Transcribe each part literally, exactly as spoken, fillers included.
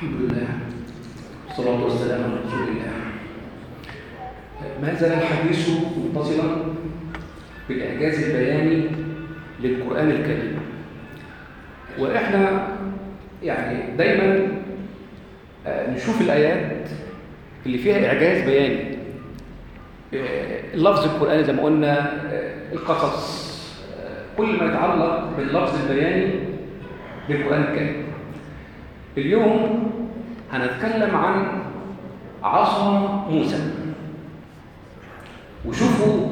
الحمد لله والصلاة والسلام على رسول الله. ما زال الحديث متصلا بالإعجاز البياني للقرآن الكريم، وإحنا يعني دايما نشوف الآيات اللي فيها إعجاز بياني. اللفظ القرآني زي ما قلنا، القصص، كل ما يتعلق باللفظ البياني للقرآن الكريم. اليوم هنتكلم عن عصا موسى. وشوفوا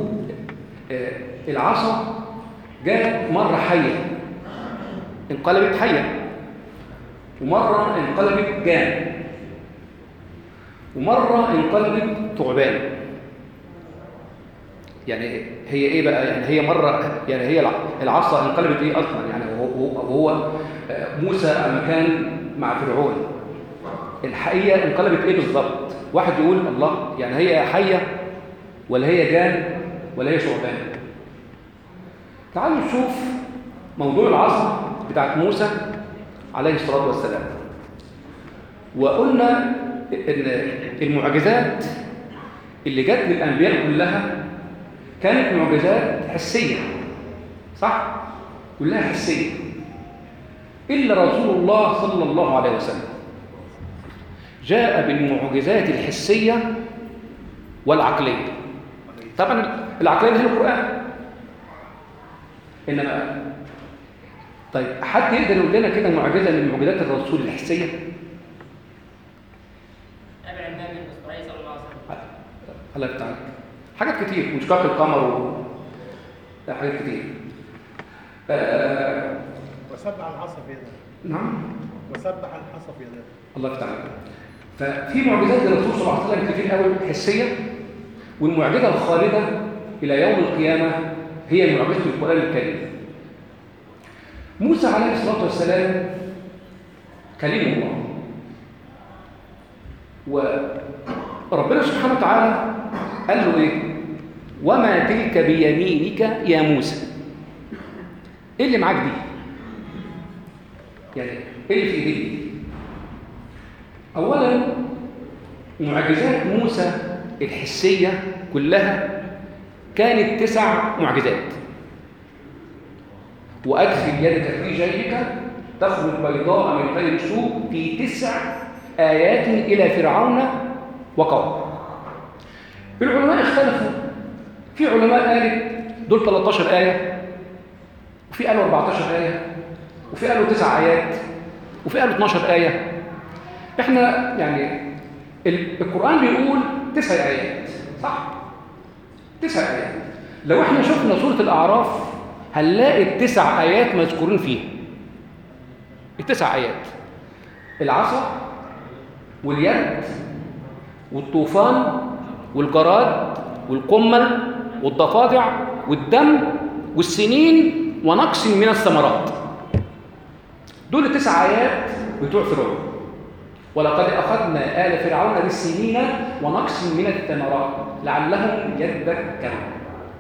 العصا جاءت مرة حية انقلبت حية، ومرة انقلبت جان، ومرة انقلبت ثعبان. يعني هي ايه بقى؟ يعني هي مرة يعني هي العصا انقلبت ايه اصلا؟ يعني هو هو موسى لما كان مع فرعون الحقيقة انقلبت ايه بالظبط؟ واحد يقول الله، يعني هي حية ولا هي جان ولا هي ثعبان؟ تعالوا نشوف موضوع العصا بتاعت موسى عليه الصلاة والسلام. وقلنا ان المعجزات اللي جت للأنبياء كلها كانت معجزات حسية، صح؟ كلها حسية، إلا رسول الله صلى الله عليه وسلم جاء بالمعجزات الحسية والعقلية. طبعا العقلية هي القرآن، إنما طيب حد يقدر يقول لنا كده معجزة من معجزات الرسول الحسية؟ أبع النبي الإسرائيلي صلى الله عليه وسلم. الله يفتح عليك. حاجات كتير، وانشقاق القمر و حاجات كتير. آه... وسبح العصا في يده. نعم. وسبح العصا في يده. الله يفتح عليك. ففي معجزات للرسول صلى الله عليه وسلم كتير قوي حسية، والمعجزة الخالدة إلى يوم القيامة هي معجزة القرآن الكريم. موسى عليه الصلاة والسلام كليم الله، وربنا سبحانه وتعالى قال له إيه؟ وما تلك بيمينك يا موسى. إيه اللي معاك دي؟ يعني إيه اللي في إيديك دي؟ أولاً معجزات موسى الحسية كلها كانت تسع معجزات. وأدخل يدك في جيبك تخرج بيضاء من غير سوء في تسع آيات إلى فرعون وقومه. العلماء اختلفوا، في علماء قالت دول ثلاثة عشر آية، وفي قالوا أربعة عشر آية، وفي قالوا تسع آيات، وفي قالوا اثنتا عشرة آية. احنا يعني القرآن بيقول تسع آيات، صح؟ تسع آيات. لو احنا شفنا سورة الأعراف هنلاقي التسع آيات مذكورين فيها. التسع آيات: العصا واليد والطوفان والجراد والقمل والضفادع والدم والسنين ونقص من الثمرات. دول التسع آيات بتوع فرعون. ولقد أخذنا آل فرعون بالسنين ونقص من الثمرات لعلهم يذكرون.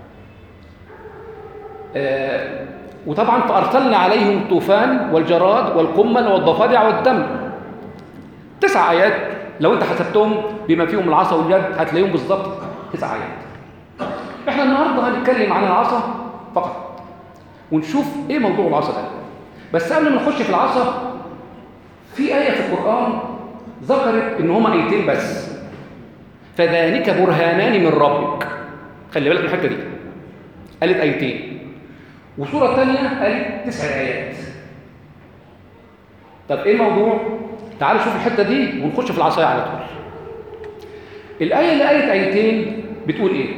آه وطبعا فأرسلنا عليهم الطوفان والجراد والقمل والضفادع والدم. تسع آيات لو أنت حسبتهم بما فيهم العصا واليد هتلاقيهم بالظبط تسع آيات. إحنا النهاردة هنتكلم عن العصا فقط ونشوف إيه موضوع العصا ده. بس قبل ما نخش في العصا، في آية في القرآن ذكرت إن هما آيتين بس: فذلك برهانان من ربك. خلي بالك من الحتة دي، قالت آيتين، وسورة تانية قالت تسع آيات. طب إيه الموضوع؟ تعالوا شوف الحتة دي ونخش في العصاية على طول. الآية اللي قالت آيتين بتقول إيه؟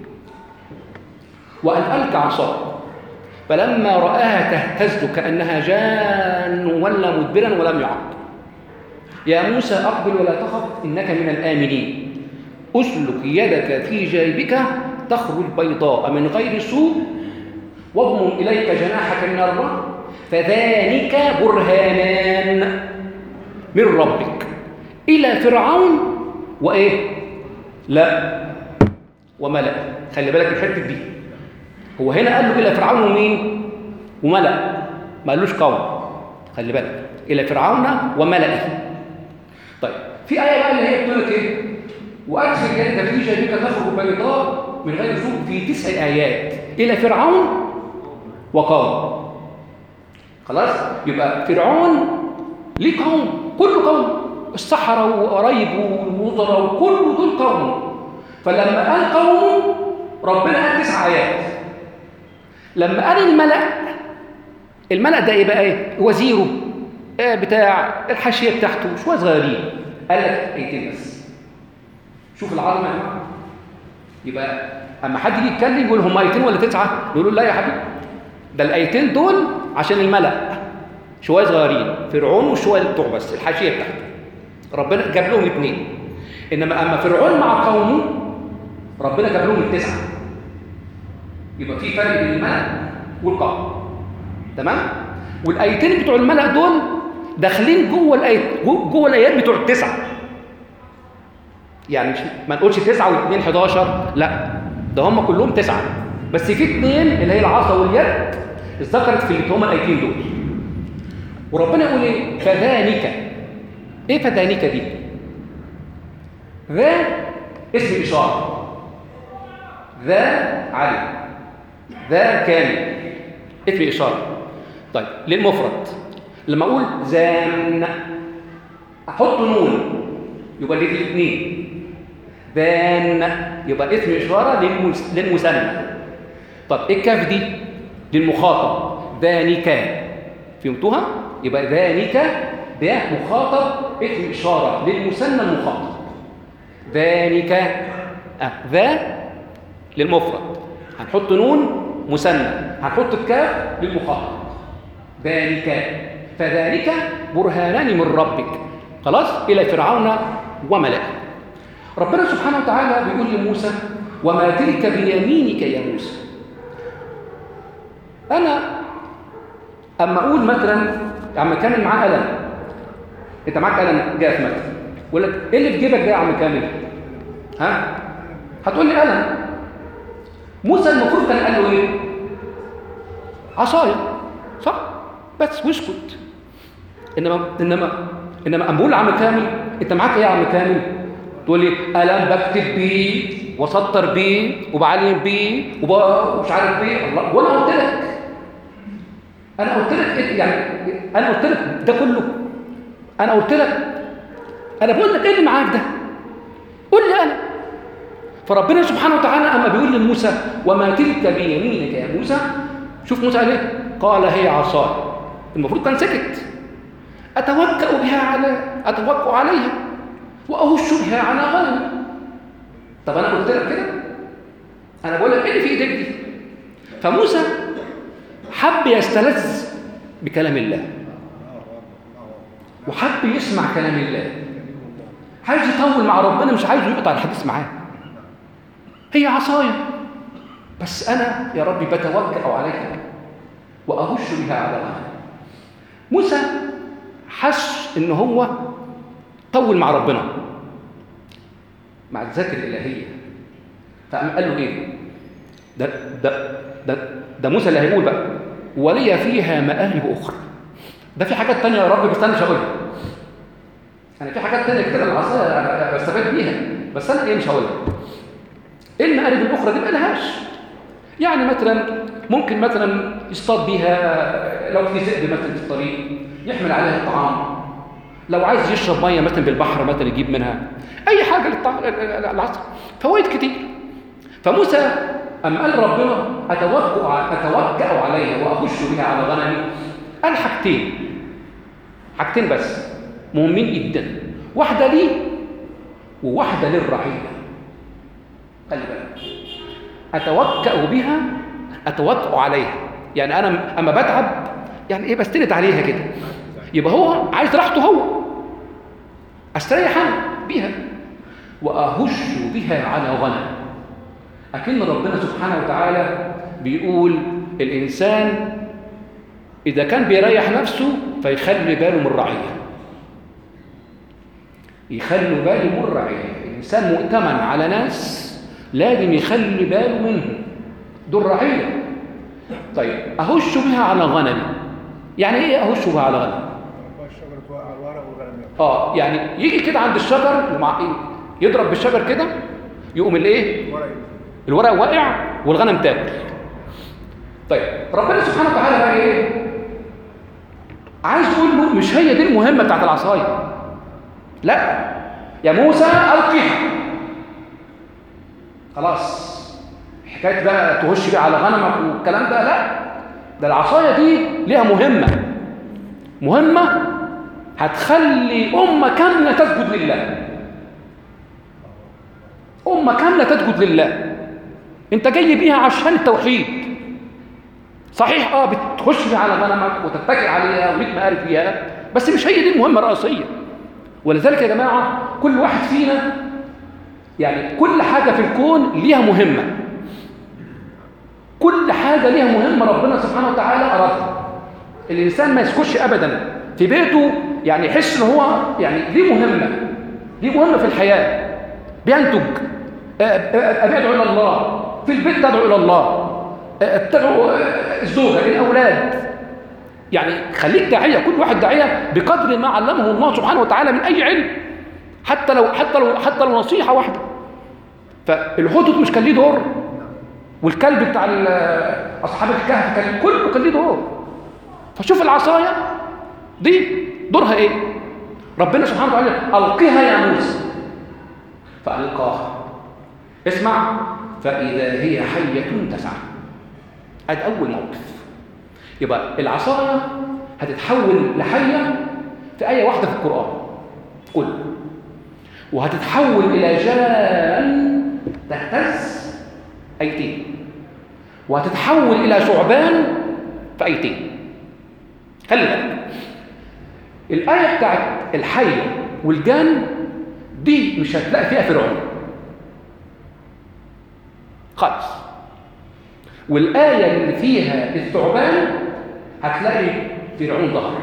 وأن ألقى عصاك فلما رآها تهتز كأنها جان ولا مدبرا ولم يعق. يا موسى أقبل ولا تخف إنك من الآمنين. أسلك يدك في جيبك تخرج بيضاء من غير سوء واضمم إليك جناحك من الرهب فذلك برهانان من ربك إلى فرعون وإيه؟ لا وملأ. خلي بالك من الحتة دي، هو هنا قال له إلى فرعون ومين؟ وملأ، ما قالوش قوم. خلي بالك، إلى فرعون وملئه. طيب في آية بقى اللي هي بتقول لك إيه؟ وأدخل يدك في جيبك تخرج بيضاء من غير سوء في تسع آيات إلى فرعون وقوم. خلاص؟ يبقى فرعون ليه قوم، كل قوم، السحرة وقرايبه والوزراء وكل دول قوم. فلما قال قوم ربنا قال تسع آيات. لما قال الملأ، الملأ ده إيه بقى؟ إيه؟ وزيره، إيه بتاع الحاشية بتاعته، شوية صغيرين، قال لك آيتين بس. شوف العظمة يا جماعة. يبقى أما حد يجي يتكلم يقول هم آيتين ولا تسعة؟ يقولوا لا يا حبيبي، ده الآيتين دول عشان الملأ شوية صغيرين، فرعون وشوية بتوع بس الحاشية بتاعته، ربنا جاب لهم اثنين. إنما أما فرعون مع قومه ربنا جاب لهم التسعة. يبقى في فرق بين الملأ والقوم. تمام؟ والآيتين بتوع الملأ دول داخلين جوه الآيات، جوه الآيات بتوع التسعة. يعني مش ما نقولش تسعة واثنين حداشر، لا، ده هم كلهم تسعة، بس في اثنين اللي هي العصا واليد اتذكرت في اللي هم الآيتين دول. وربنا يقول ايه؟ فذانك. ايه فذانك دي؟ ذا اسم إشارة، ذا علم، ذا كامل، اسم إشارة. طيب للمفرد لما أقول زان أحط نون يبقى دي الاثنين. ذان يبقى اسم إشارة للمثنى. طب الكاف دي للمخاطب، ذانك، فهمتوها؟ يبقى ذانك ده مخاطب، اسم إشارة للمثنى المخاطب. ذانك أه. ذا للمفرد هنحط نون مثنى، هنحط الكاف للمخاطب. ذلك فذلك برهانان من ربك، خلاص، إلى فرعون وملئه. ربنا سبحانه وتعالى بيقول لموسى وما تلك بيمينك يا موسى. أنا أما أقول مثلا يا عم كامل معاه قلم، أنت معاك قلم جاف مثلا، يقول لك إيه اللي في جيبك ده يا عم كامل؟ ها؟ هتقول لي قلم. موسى المفروض كان قال له إيه؟ عصاية، صح؟ بس واسكت. إنما إنما إنما أما أقول يا عم كامل أنت معاك إيه يا عم كامل؟ تقول لي قلم بكتب بيه وسطر بيه وبعلم بيه ومش عارف بيه. الله، وأنا قلت لك أنا قلت لك إيه يعني؟ أنا قلت لك ده كله؟ أنا قلت لك أنا بقول لك إيه اللي معاك ده؟ قول لي أنا. فربنا سبحانه وتعالى أما بيقول لموسى وما تلك بيمينك يا موسى، شوف موسى قال إيه؟ قال هي عصاي. المفروض كان سكت. أتوكأ بها على أتوكأ عليها وأهش بها على غنمي. طب أنا قلت لك كده؟ أنا بقول لك إيه اللي في إيديك دي؟ فموسى حب يستلذ بكلام الله وحب يسمع كلام الله، عايز يطول مع ربنا، مش عايز يقطع الحديث معاه. هي عصايا بس أنا يا ربي بتوكأ عليها وأهش بها على غنمي. موسى حس إن هو طول مع ربنا مع الذات الإلهية، فقام قال له إيه؟ ده ده ده ده موسى اللي هيقول بقى ولي فيها مآرب أخرى. ده في حاجات تانية يا رب بس أنا مش هقولها. أنا في حاجات تانية كده العصاية بستفاد بيها بس أنا إيه مش هقولها. إيه المآرب الأخرى دي؟ ما لهاش. يعني مثلا ممكن مثلا يصطاد بيها لو في ذئب مثلا في الطريق يحمل عليها الطعام، لو عايز يشرب ميه مثلا بالبحر مثلا يجيب منها اي حاجه للعصر، فوائد كتير. فموسى اما قال ربنا اتوكأ اتوكأ عليها واخش بها على غنمي، قال حاجتين حاجتين بس مهمين جدا، واحده لي وواحده للرعيه. خلي بالك، اتوكأ بها اتوكأ عليها، يعني انا اما بتعب يعني ايه بستند عليها كده، يبقى هو عايز راحته هو، استريح انا بيها. واهش بها على غنم. اكن ربنا سبحانه وتعالى بيقول الانسان اذا كان بيريح نفسه فيخلي باله من الرعيه، يخلي باله من الرعيه. الانسان مؤتمن على ناس لازم يخلي باله منهم، دول رعيه. طيب اهش بها على غنمي، يعني ايه اهش بها على غنمي؟ الشجرة توقع الورق والغنم ياكل. اه يعني يجي كده عند الشجر ومع ايه يضرب بالشجر كده يقوم الايه الورق ينزل. الورق واقع والغنم تاكل. طيب ربنا سبحانه وتعالى بقى ايه عايز يقول له مش هي دي المهمه بتاعت العصايه، لا يا موسى القيها. خلاص حكايه بقى تهش بقى على غنمك والكلام ده، لا ده العصايه دي ليها مهمه مهمه هتخلي امه كامله تسجد لله. امه كامله تسجد لله. انت جاي بيها عشان التوحيد صحيح، اه بتخش على غنمك وتتكئ عليها وليك مقارب فيها، بس مش هي دي المهمه الرئيسيه. ولذلك يا جماعه كل واحد فينا يعني كل حاجه في الكون ليها مهمه، كل حاجه ليها مهمه ربنا سبحانه وتعالى ارادها. الانسان ما يسكتش ابدا في بيته، يعني يحس ان هو يعني ليه مهمه، ليه مهمه في الحياه، بينتج، ادعو الى الله في البيت، تدعو الى الله، تدعو الزوجه الاولاد، يعني خليك داعيه، كل واحد داعيه بقدر ما علمه الله سبحانه وتعالى من اي علم، حتى لو حتى لو حتى لو نصيحه واحده. فالهدهد مش كان ليه دور، والكلب بتاع اصحاب الكهف كان كله كان ليه دور. فشوف العصايه دي دورها ايه؟ ربنا سبحانه وتعالى القها يا موسى فالقاها. اسمع، فاذا هي حيه تسعى. ادي اول موقف. يبقى العصايه هتتحول لحيه في ايه واحده في القران كل، وهتتحول الى جان تهتز ايتين، وهتتحول الى ثعبان في ايتين. خلي بالك الايه بتاعت الحيه والجان دي مش هتلاقي فيها فرعون خالص، والايه اللي فيها الثعبان هتلاقي فرعون ظهر.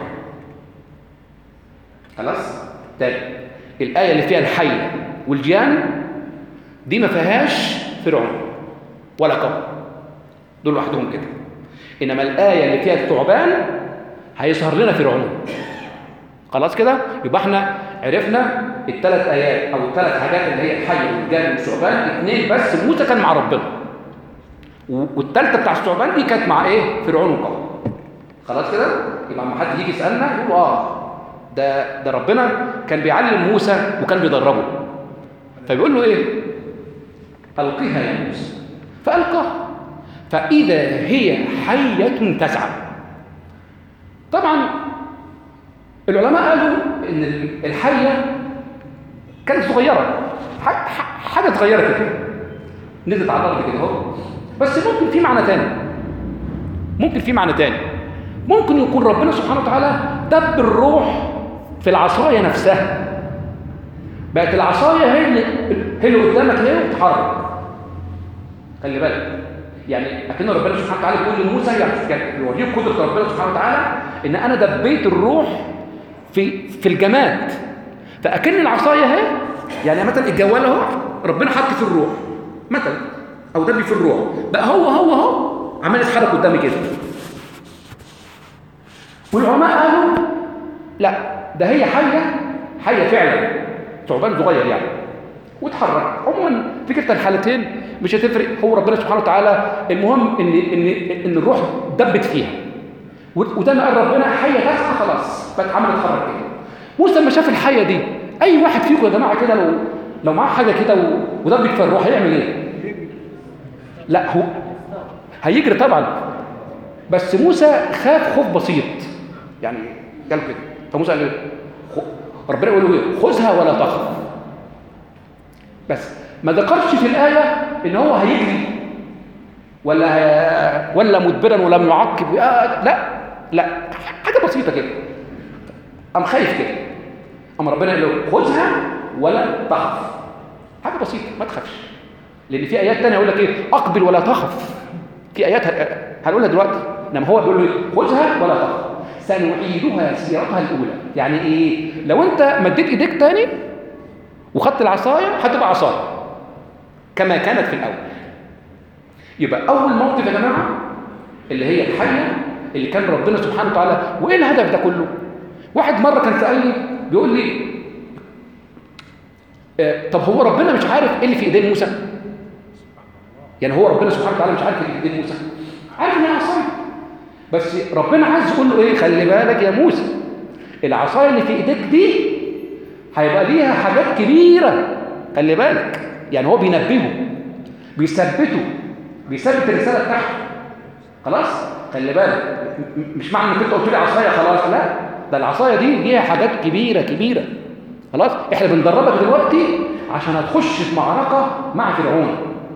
خلاص. تاني الايه اللي فيها الحيه والجان دي ما فيهاش فرعون ولا قوم، دول لوحدهم كده. انما الايه اللي فيها الثعبان هيظهر لنا فرعون. خلاص كده، يبقى احنا عرفنا الثلاث ايات او الثلاث حاجات اللي هي الحي والجان والثعبان. اثنين بس موسى كان مع ربنا، والثالثه بتاع الثعبان دي كانت مع ايه؟ فرعون وقومه. خلاص كده، يبقى لما حد يجي يسالنا يقول اه ده ده ربنا كان بيعلم موسى وكان بيدربه، فبيقول له ايه؟ القيها يا موسى فالقاها فاذا هي حيه تسعى. طبعا العلماء قالوا ان الحيه كانت صغيره، حاجه صغيره كده نزلت على الارض كده اهو، بس ممكن في معنى تاني، ممكن في معنى تاني ممكن يكون ربنا سبحانه وتعالى دب الروح في العصايه نفسها، بقت العصايه هي اللي هي اللي قدامك هي وبتتحرك. خلي بالك، يعني اكن ربنا سبحانه وتعالى بيقول لموسى، يعني يوريك قدره ربنا سبحانه وتعالى ان انا دبيت الروح في في الجماد، فاكن العصايه اهي، يعني مثلا الجوال اهو ربنا حط في الروح مثلا او دبي في الروح، بقى هو هو اهو عمال يتحرك قدامي كده. والعلماء قالوا لا، ده هي حيه حيه فعلا، ثعبان صغير يعني واتحرك. عموما في كلتا الحالتين مش هتفرق، هو ربنا سبحانه وتعالى المهم ان ان ان الروح دبت فيها، وده ما قال ربنا حيه تسعى خلاص بقت عملت تتحرك كده. موسى لما شاف الحيه دي، اي واحد فيكم يا جماعه كده لو لو معاه حاجه كده ودبت في الروح هيعمل ايه؟ لا هو هيجري طبعا، بس موسى خاف خوف بسيط، يعني قال كده. فموسى قال ربنا يقول له ايه؟ خذها ولا تخف. بس ما ذكرش في الايه ان هو هيجري ولا هي... ولا مدبرا ولم يعقب. آه لا لا، حاجه بسيطه كده، قام خايف كده، قام ربنا قال له خذها ولا تخف. حاجه بسيطه ما تخافش، لان في ايات ثانيه يقول لك ايه؟ اقبل ولا تخف. في ايات هنقولها دلوقتي، انما هو بيقول له خذها ولا تخف سنعيدها سيرتها الاولى. يعني ايه؟ لو انت مديت ايديك تاني وخدت العصايه هتبقى عصايه كما كانت في الاول. يبقى اول موقف يا جماعه اللي هي الحيه اللي كان ربنا سبحانه وتعالى. وايه الهدف ده كله؟ واحد مرة كان سألني بيقول لي آه طب هو ربنا مش عارف ايه اللي في ايدين موسى؟ يعني هو ربنا سبحانه وتعالى مش عارف ايه اللي في ايدين موسى؟ عارف ان هي عصايه، بس ربنا عايز يقول له ايه؟ خلي بالك يا موسى، العصايه اللي في ايديك دي هيبقى ليها حاجات كبيره، خلي بالك. يعني هو بينبهه، بيثبته، بيثبت الرساله بتاعته. خلاص؟ خلي بالك، مش معنى انك انت قلت لي عصايه خلاص، لا، ده العصايه دي ليها حاجات كبيره كبيره. خلاص؟ احنا بندربك دلوقتي عشان هتخش في معركه مع فرعون.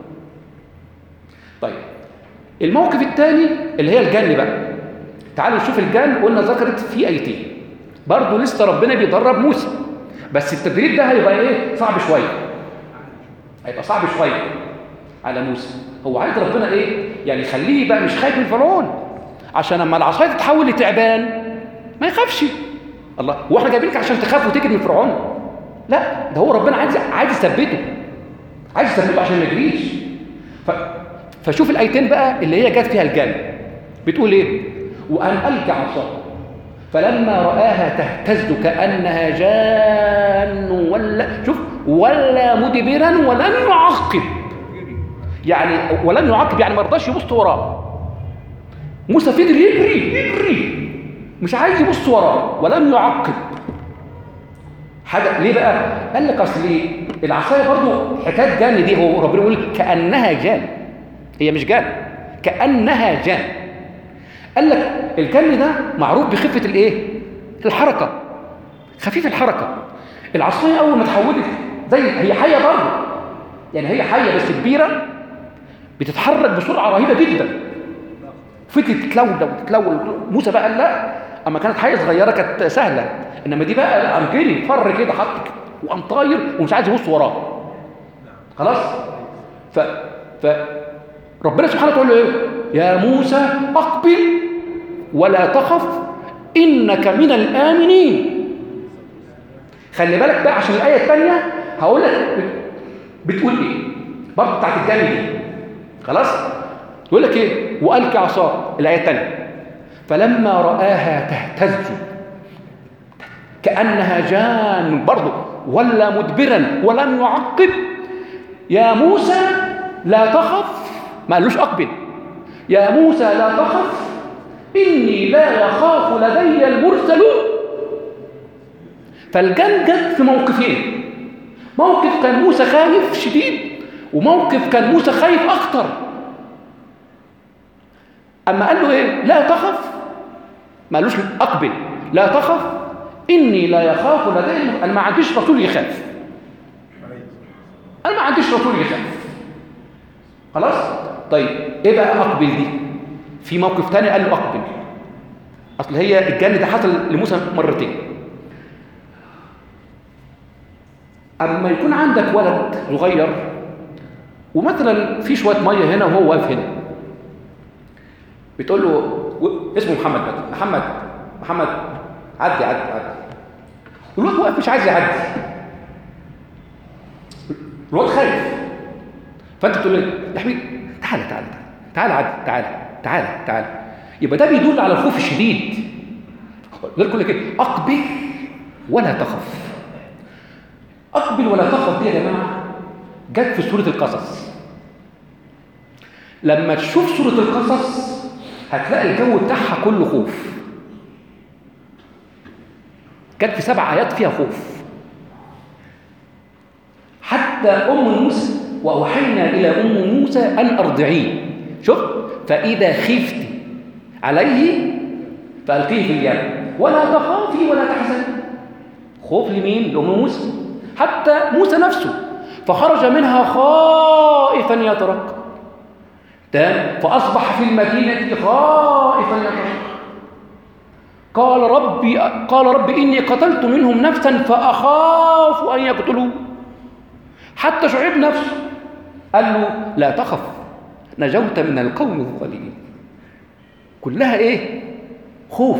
طيب الموقف الثاني اللي هي الجن بقى. تعالوا نشوف الجن. قلنا ذكرت في ايتين برضه، لسه ربنا بيدرب موسى، بس التدريب ده هيبقى ايه؟ صعب شويه، هيبقى صعب شويه على موسى. هو عايز ربنا ايه؟ يعني يخليه بقى مش خايف من فرعون، عشان لما العصايه تتحول لتعبان ما يخافش. الله، هو احنا جايبينك عشان تخاف وتجري من فرعون؟ لا، ده هو ربنا عايز عايز يثبته، عايز يثبته عشان ما يجريش. ف... فشوف الايتين بقى اللي هي جت فيها الجن، بتقول ايه؟ وان القى عصاه فلما رآها تهتز كأنها جان ولا شوف ولا مدبرا ولم يعقب. يعني ولم يعقب يعني ما رضاش يبص وراه. موسى فضل يجري يجري مش عايز يبص وراه ولم يعقب حاجه. ليه بقى؟ قال لك اصل العصايه برضو حكايه جان دي، هو ربنا يقول كأنها جان، هي مش جان، كأنها جان. قال لك الجن ده معروف بخفة الايه؟ الحركة، خفيف الحركة. العصاية أول ما اتحولت زي هي حية برضه، يعني هي حية بس كبيرة بتتحرك بسرعة رهيبة جدا، فكرة تتلول وتتلول. موسى بقى قال لا، أما كانت حية صغيرة كانت سهلة، إنما دي بقى لا، قام جري فر كده حط وقام طاير ومش عايز يبص وراه. خلاص؟ ف ف ربنا سبحانه وتعالى يقول له ايه؟ يا موسى اقبل ولا تخف انك من الامنين. خلي بالك بقى عشان الايه الثانيه هقول لك بتقول ايه برضه بتاعت الجن دي. خلاص؟ يقول لك ايه؟ والقى عصاه، الايه الثانيه فلما رآها تهتز كأنها جان برضه ولا مدبرا ولم يعقب. يا موسى لا تخف، ما قالوش أقبل، يا موسى لا تخف إني لا يخاف لدي المرسلون. فالجن جت في موقفين، موقف كان موسى خايف شديد، وموقف كان موسى خايف أكتر. أما قال له إيه؟ لا تخف، ما قالوش أقبل، لا تخف إني لا يخاف لدي المرسلون. أنا ما عنديش رسول يخاف، أنا ما عنديش رسول يخاف. خلاص؟ طيب ايه بقى اقبل دي؟ في موقف تاني قال له اقبل. اصل هي الجن ده حصل لموسى مرتين. اما يكون عندك ولد صغير ومثلا في شويه ميه هنا وهو واقف هنا، بتقول له اسمه محمد بقى، محمد محمد عدي عدي عدي، الواد واقف مش عايز يعدي، الواد خايف، فانت تقول له يا حبيبي تعالى تعالى تعالى عدي تعالى تعالى تعالى. يبقى ده بيدل على الخوف الشديد. يقول لك ايه؟ اقبل ولا تخف. اقبل ولا تخف دي يا جماعه جت في سوره القصص. لما تشوف سوره القصص هتلاقي الجو بتاعها كله خوف. جت في سبع ايات فيها خوف. حتى ام موسى واوحينا الى ام موسى ان ارضعيه. شوف، فاذا خفت عليه فالقيه في اليم ولا تخافي ولا تحزني. خوف لمين؟ لام موسى. حتى موسى نفسه فخرج منها خائفا يترقب. تمام؟ فاصبح في المدينه خائفا يترقب. قال ربي قال ربي اني قتلت منهم نفسا فاخاف ان يقتلون. حتى شعيب نفسه قال له لا تخف نجوت من القوم الظالمين. كلها ايه؟ خوف.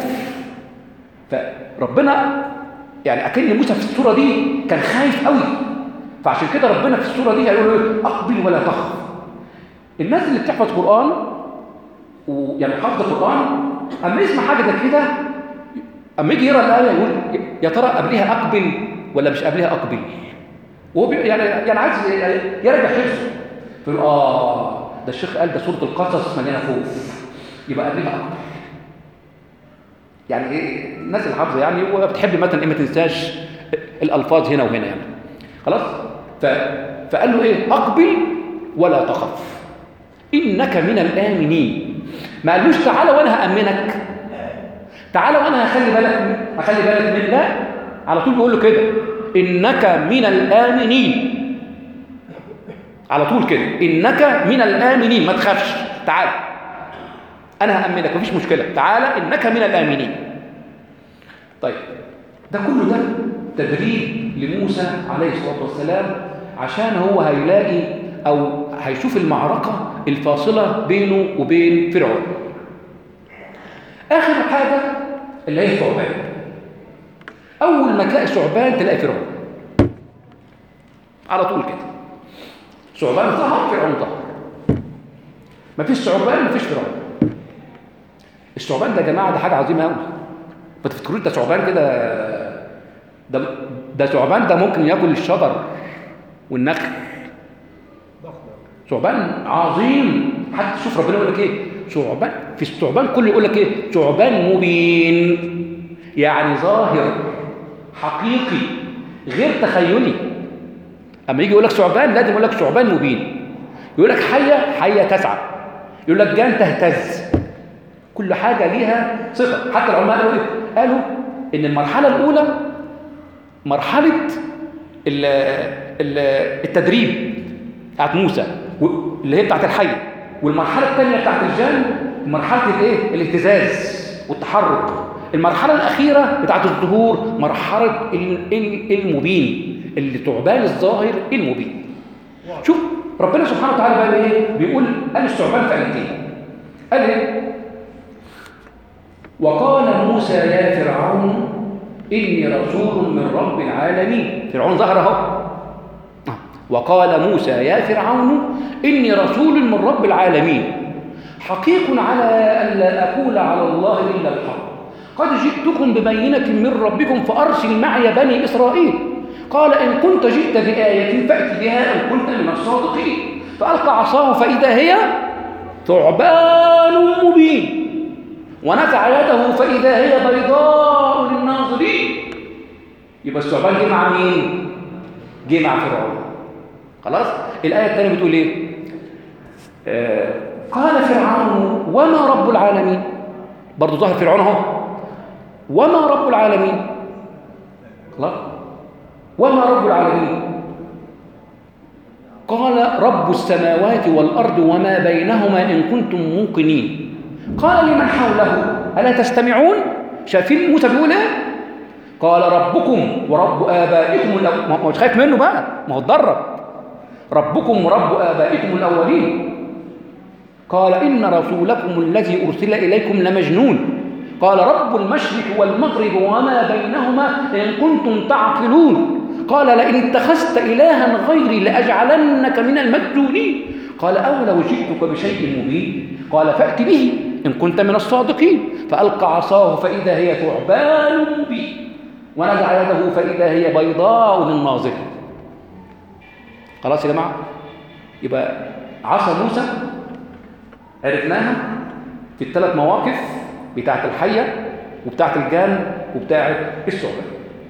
فربنا يعني اكن موسى في السوره دي كان خايف قوي، فعشان كده ربنا في السوره دي هيقول له اقبل ولا تخف. الناس اللي بتحفظ قران ويعني حافظ القران اما يسمع حاجه زي كده اما يجي يقرا الايه يقول يا ترى قبلها اقبل ولا مش قبلها اقبل، وهو يعني يعني عايز يرجع حفظه، فيقول اه ده الشيخ قال ده سوره القصص مليانه خوف، يبقى قبلها اقبل. يعني ايه الناس اللي حافظه يعني وبتحب مثلا ايه ما تنساش الالفاظ هنا وهنا يعني خلاص. ف... فقال له ايه اقبل ولا تخف انك من الامنين. ما قالوش تعالى وانا هامنك، تعالى وانا هخلي بالك هخلي بالك من، لا، على طول بيقول له كده انك من الامنين، على طول كده انك من الامنين، ما تخافش، تعالى انا هامنك مفيش مشكله، تعالى انك من الامنين. طيب ده كله ده تدريب لموسى عليه الصلاه والسلام عشان هو هيلاقي او هيشوف المعركه الفاصله بينه وبين فرعون. اخر حاجه اللي هي ثعبان. اول ما تلاقي ثعبان تلاقي فرعون على طول كده. ثعبان ظهر فرعون ظهر، مفيش ثعبان مفيش فرعون. الثعبان ده يا جماعه ده حاجه عظيمه قوي، ما تفتكروش ده ثعبان كده، ده ده ثعبان ده ممكن ياكل الشجر والنخل، ثعبان عظيم. حتى شوف ربنا يقول لك ايه ثعبان، في الثعبان كله يقول لك ايه ثعبان مبين، يعني ظاهر حقيقي غير تخيلي. اما يجي يقول لك ثعبان لازم يقول لك ثعبان مبين، يقول لك حيه حيه تسعى، يقول لك جان تهتز، كل حاجه ليها صفه. حتى العلماء قالوا ايه قالوا ان المرحله الاولى مرحله التدريب بتاعت موسى اللي هي بتاعت الحيه، والمرحله الثانيه بتاعت الجان مرحله الايه الاهتزاز والتحرك، المرحله الاخيره بتاعت الظهور مرحله المبين اللي ثعبان الظاهر المبين. شوف ربنا سبحانه وتعالى بقى ايه بيقول قال الثعبان في ايتين، قال ايه وقال موسى يا فرعون اني رسول من رب العالمين. فرعون ظهر اهو. وقال موسى يا فرعون إني رسول من رب العالمين حقيق على أن لا أقول على الله إلا الحق قد جئتكم ببينة من ربكم فأرسل معي بني إسرائيل. قال إن كنت جئت بآية فأت بها إن كنت من الصادقين. فألقى عصاه فإذا هي ثعبان مبين ونزع يده فإذا هي بيضاء للناظرين. يبقى الثعبان جه مع مين؟ جه مع فرعون. خلاص. الآية الثانية بتقول إيه؟ آه قال فرعون وما رب العالمين. برضو ظهر فرعون اهو. وما رب العالمين. خلاص. وما رب العالمين. قال رب السماوات والأرض وما بينهما إن كنتم موقنين. قال لمن حوله ألا تستمعون؟ شايفين موسى بيقول إيه؟ قال ربكم ورب آبائكم الأولين. ما هو مش خايف منه بقى، ما هو اتدرب. ربكم ورب آبائكم الأولين. قال إن رسولكم الذي أرسل إليكم لمجنون. قال رب المشرق والمغرب وما بينهما إن كنتم تعقلون. قال لئن اتخذت إلها غيري لأجعلنك من المسجونين. قال أولو جئتك بشيء مبين. قال فأت به إن كنت من الصادقين. فألقى عصاه فإذا هي ثعبان مبين ونزع يده فإذا هي بيضاء للناظرين. خلاص يا جماعة. يبقى عصا موسى عرفناها في الثلاث مواقف بتاعت الحية وبتاعت الجان وبتاعت الثعبان.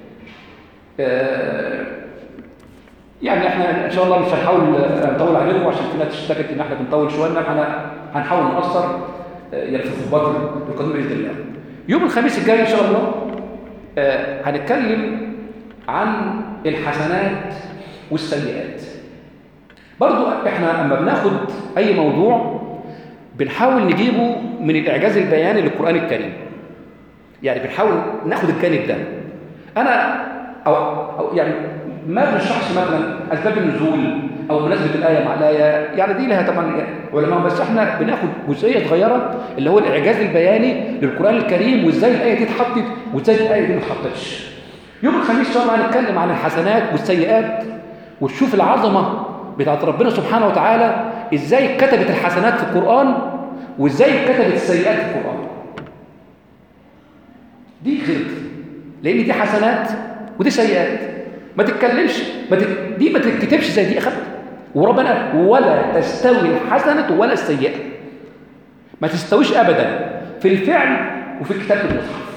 آه يعني احنا ان شاء الله مش هنحاول نطول عليكم عشان في ناس اشتكت ان احنا بنطول شويه، احنا هنحاول نقصر آه يعني في الخطبات القادمه باذن الله. يوم الخميس الجاي ان شاء الله آه هنتكلم عن الحسنات والسيئات. برضو احنا اما بناخد اي موضوع بنحاول نجيبه من الاعجاز البياني للقران الكريم، يعني بنحاول ناخد الجانب ده. انا أو, أو يعني ما بنشرحش مثلا اسباب النزول او مناسبه الايه مع الايه، يعني دي لها طبعا علماء، بس احنا بناخد جزئيه صغيره اللي هو الاعجاز البياني للقران الكريم وازاي الايه دي اتحطت وازاي الايه دي ما اتحطتش. يوم الخميس ان شاء الله هنتكلم عن الحسنات والسيئات وتشوف العظمه بتاعت ربنا سبحانه وتعالى، ازاي كتبت الحسنات في القرآن وازاي كتبت السيئات في القرآن. دي غير لان دي حسنات ودي سيئات. ما تتكلمش ما تت... دي ما تتكتبش زي دي اخد. وربنا ولا تستوي الحسنه ولا السيئه، ما تستويش ابدا في الفعل وفي كتابه المصحف.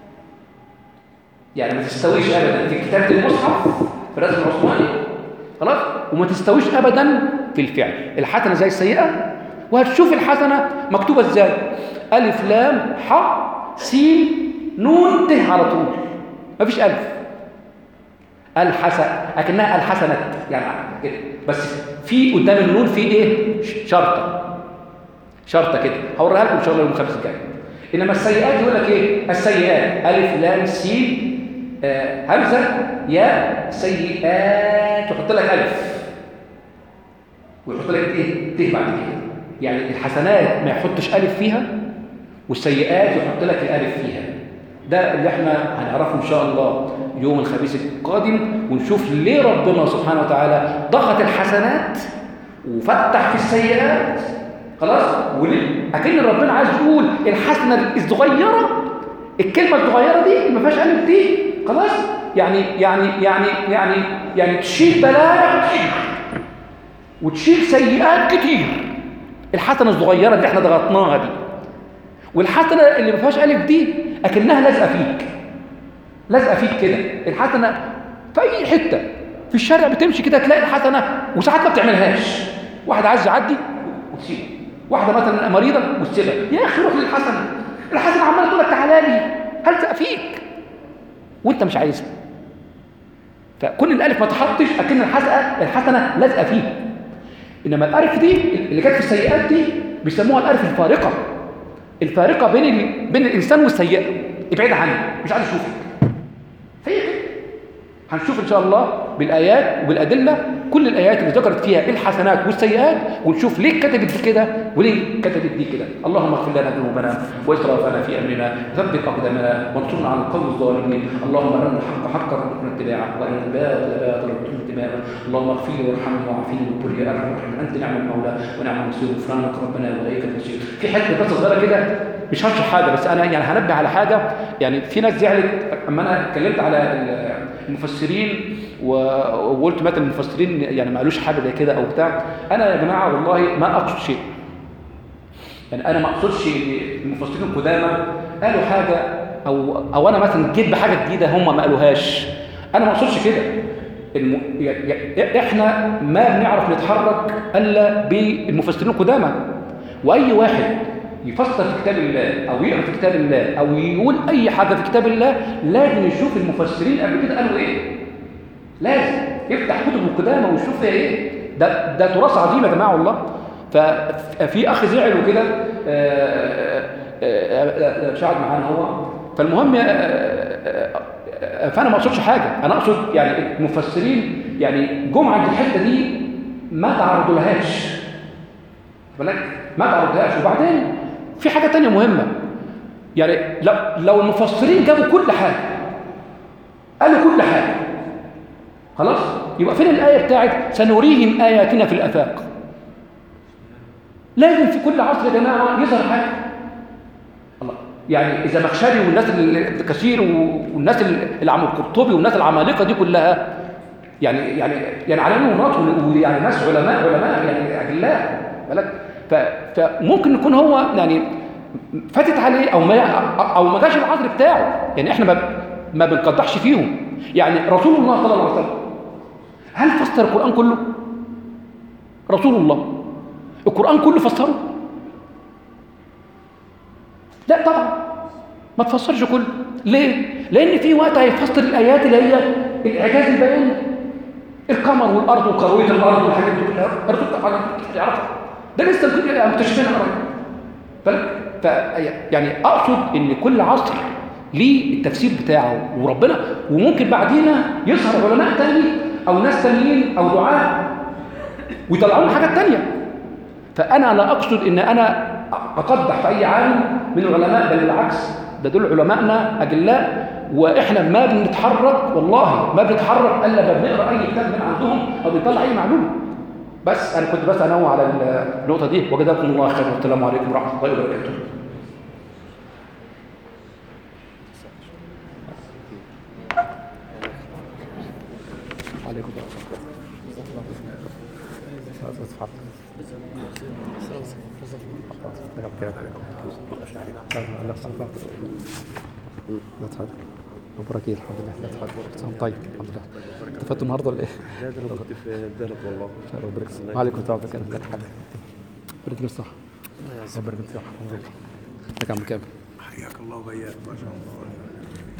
يعني ما تستويش ابدا في كتابه المصحف في الرسم العثماني خلاص، وما تستويش ابدا في الفعل. الحسنه زي السيئه، وهتشوف الحسنه مكتوبه ازاي، الف لام ح سين نون ت على طول، مفيش الف. الحسن اكنها الحسنات يعني كده، بس في قدام النون في ايه؟ شرطه شرطه كده، هوريها لكم ان شاء الله يوم الخميس الجاي. انما السيئات يقول لك ايه؟ السيئات الف لام سين آه همزه يا سيئات، ويحط لك الف ويحط لك ايه؟ ت بعد كده. يعني الحسنات ما يحطش الف فيها، والسيئات يحط لك الالف فيها. ده اللي احنا هنعرفه ان شاء الله يوم الخميس القادم، ونشوف ليه ربنا سبحانه وتعالى ضغط الحسنات وفتح في السيئات خلاص. وليه؟ اكن ربنا عايز يقول الحسنه الصغيره، الكلمه الصغيره دي ما فيهاش الف دي خلاص، يعني يعني يعني يعني يعني تشيل بلاء كتير وتشيل سيئات كتير. الحسنه الصغيره اللي احنا ضغطناها دي، والحسنه اللي ما فيهاش الف دي اكنها لازقه فيك لازقه فيك كده. الحسنه في اي حته في الشارع بتمشي كده تلاقي الحسنه، وساعات ما بتعملهاش. واحد عايز يعدي وتسيبه، واحده مثلا مريضه وتسيبها، يا اخي روح للحسنه. الحسنه عماله تقول لك تعالى لي، هلزق فيك وانت مش عايزها. فكل الالف ما تحطش اكن الحسنه الحسنه لازقه فيك. انما الالف دي اللي جت في السيئات دي بيسموها الالف الفارقه، الفارقه بين ال... بين الانسان والسيئه. ابعد عنه، مش عايز اشوفك. هي كده. هنشوف ان شاء الله بالايات وبالادله كل الايات اللي ذكرت فيها الحسنات والسيئات، ونشوف ليه كتبت دي كده وليه كتبت دي كده. اللهم اغفر لنا ذنوبنا واسرافنا في امرنا، ثبت اقدامنا وانصرنا على القوم الظالمين. اللهم ارنا الحق حقا وارزقنا اتباعه، وارنا الباطل باطلا وارزقنا اجتنابه. اللهم اغفر لي وارحمني وعافيني وكل يا ارحم الراحمين، انت نعم المولى ونعم النصير، غفرانك ربنا واليك المصير. في حته بس صغيره كده مش هشرح حاجه، بس انا يعني هنبه على حاجه. يعني في ناس زعلت اما انا اتكلمت على المفسرين وقلت مثلا المفسرين يعني ما قالوش حاجه زي كده او بتاع. انا يا جماعه والله ما اقصد شيء، يعني انا ما اقصدش ان المفسرين القدامى قالوا حاجه او او انا مثلا جيت بحاجه جديده هم ما قالوهاش. انا ما اقصدش كده. الم... احنا ما بنعرف نتحرك الا بالمفسرين القدامى، واي واحد يفسر في كتاب الله او يقرا في كتاب الله او يقول اي حاجه في كتاب الله لازم يشوف المفسرين قبل كده قالوا ايه. لازم يفتح كتب القدامى ويشوف فيها ايه. ده ده تراث عظيم يا جماعه والله. ففي اخ زعل وكده شاهد معانا هو. فالمهم فانا ما اقصدش حاجه، انا اقصد يعني المفسرين يعني جم عند الحته دي ما تعرضوا لهاش بالك، ما تعرضوا لهاش. وبعدين في حاجه تانية مهمه، يعني لو لو المفسرين جابوا كل حاجه قالوا كل حاجه خلاص، يبقى فين الآية بتاعت سنريهم آياتنا في الآفاق؟ لازم في كل عصر يا جماعة يظهر حاجة. الله، يعني إذا مخشري والناس الكثير والناس اللي عم القرطبي والناس العمالقة دي كلها يعني يعني يعني علموا وناط ويعني ناس علماء علماء يعني أجلاء بالك، فممكن يكون هو يعني فاتت عليه أو ما أو ما جاش العصر بتاعه. يعني إحنا ما ما بنقدحش فيهم. يعني رسول الله صلى الله عليه وسلم هل فسر القرآن كله؟ رسول الله القرآن كله فسره؟ لا طبعا ما تفسرش كله. ليه؟ لأن في وقت هيفسر الآيات اللي هي الإعجاز البياني، القمر والأرض وكروية الأرض والحاجات دي كلها أرض تعرفها، ده لسه مكتشفينها قريب. ف يعني أقصد إن كل عصر ليه التفسير بتاعه وربنا، وممكن بعدينا يظهر علماء تاني او ناس تانيين او دعاة ويطلعوا لنا حاجات تانية. فانا لا اقصد ان انا اقدح في اي عالم من العلماء، بل بالعكس ده دول علمائنا اجلاء، واحنا ما بنتحرك والله ما بنتحرك الا بنقرا اي كتاب من عندهم او بيطلع اي معلومه. بس انا كنت بس انوه على النقطه دي، وجزاكم الله خيرا والسلام عليكم ورحمه الله وبركاته. عليكم. لا تحرك. مبارك الحمد لله. لا تحرك. طيب الحمد لله. اتفقتوا النهارده ولا ايه؟ لا ده انا كنت في الدهب والله. ربنا يكرمك. وعليكم السلام ورحمه الله وبركاته. ربنا يكرمك. صح. ربنا يكرمك. صح. لك عم كامل. حياك الله وبياك ما شاء الله.